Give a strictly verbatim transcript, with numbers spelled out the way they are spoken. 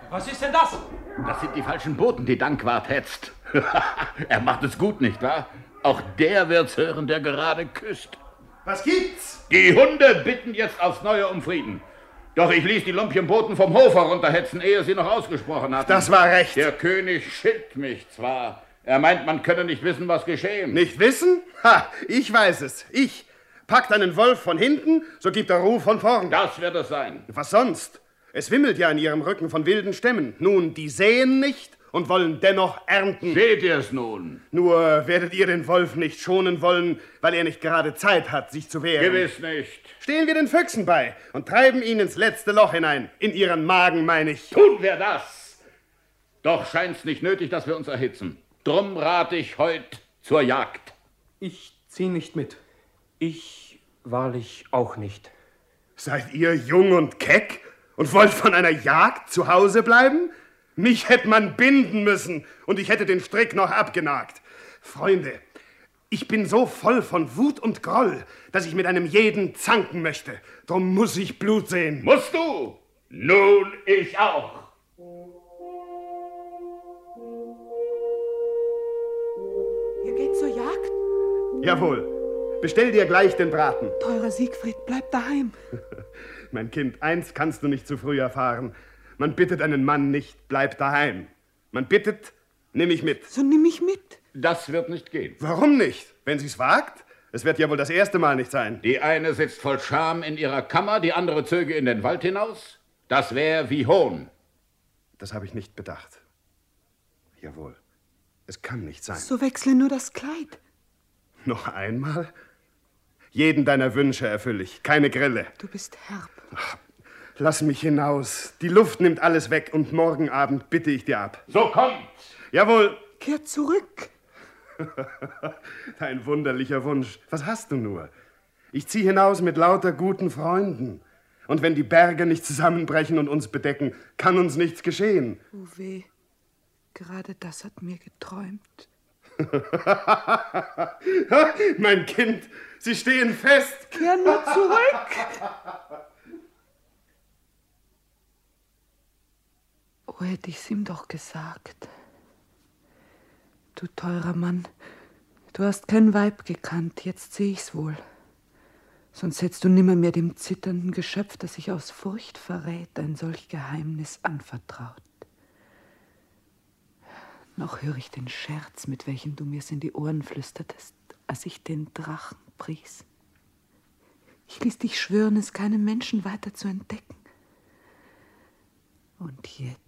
Was ist denn das? Das sind die falschen Boten, die Dankwart hetzt. Er macht es gut, nicht wahr? Auch der wird's hören, der gerade küsst. Was gibt's? Die Hunde bitten jetzt aufs Neue um Frieden. Doch ich ließ die Lumpchenboten vom Hof herunterhetzen, ehe sie noch ausgesprochen hatten. Das war recht. Der König schilt mich zwar. Er meint, man könne nicht wissen, was geschehen. Nicht wissen? Ha, ich weiß es. Ich. Packt einen Wolf von hinten, so gibt er Ruf von vorn. Das wird es sein. Was sonst? Es wimmelt ja in ihrem Rücken von wilden Stämmen. Nun, die säen nicht und wollen dennoch ernten. Seht ihr es nun? Nur werdet ihr den Wolf nicht schonen wollen, weil er nicht gerade Zeit hat, sich zu wehren. Gewiss nicht. Stehen wir den Füchsen bei und treiben ihn ins letzte Loch hinein. In ihren Magen, meine ich. Tun wir das. Doch scheint's nicht nötig, dass wir uns erhitzen. Drum rate ich heut zur Jagd. Ich zieh nicht mit. Ich wahrlich auch nicht. Seid ihr jung und keck und wollt von einer Jagd zu Hause bleiben? Mich hätte man binden müssen und ich hätte den Strick noch abgenagt. Freunde, ich bin so voll von Wut und Groll, dass ich mit einem jeden zanken möchte. Drum muss ich Blut sehen. Musst du? Nun, ich auch. Ihr geht zur Jagd? Jawohl. Bestell dir gleich den Braten. Teurer Siegfried, bleib daheim. Mein Kind, eins kannst du nicht zu früh erfahren. Man bittet einen Mann nicht, bleib daheim. Man bittet, nimm mich mit. So nimm mich mit. Das wird nicht gehen. Warum nicht? Wenn sie's wagt? Es wird ja wohl das erste Mal nicht sein. Die eine sitzt voll Scham in ihrer Kammer, die andere zöge in den Wald hinaus. Das wäre wie Hohn. Das habe ich nicht bedacht. Jawohl, es kann nicht sein. So wechsle nur das Kleid. Noch einmal? Jeden deiner Wünsche erfülle ich, keine Grille. Du bist herb. Ach, lass mich hinaus. Die Luft nimmt alles weg und morgen Abend bitte ich dir ab. So kommt. Jawohl. Kehr zurück. Dein wunderlicher Wunsch. Was hast du nur? Ich zieh hinaus mit lauter guten Freunden. Und wenn die Berge nicht zusammenbrechen und uns bedecken, kann uns nichts geschehen. Oh weh, gerade das hat mir geträumt. Mein Kind, Sie stehen fest. Kehr nur zurück. Oh, hätte ich's ihm doch gesagt. Du teurer Mann, du hast kein Weib gekannt, jetzt seh ich's wohl. Sonst hättest du nimmermehr dem zitternden Geschöpf, das sich aus Furcht verrät, ein solch Geheimnis anvertraut. Noch höre ich den Scherz, mit welchem du mir's in die Ohren flüstertest, als ich den Drachen pries. Ich ließ dich schwören, es keinem Menschen weiter zu entdecken. Und jetzt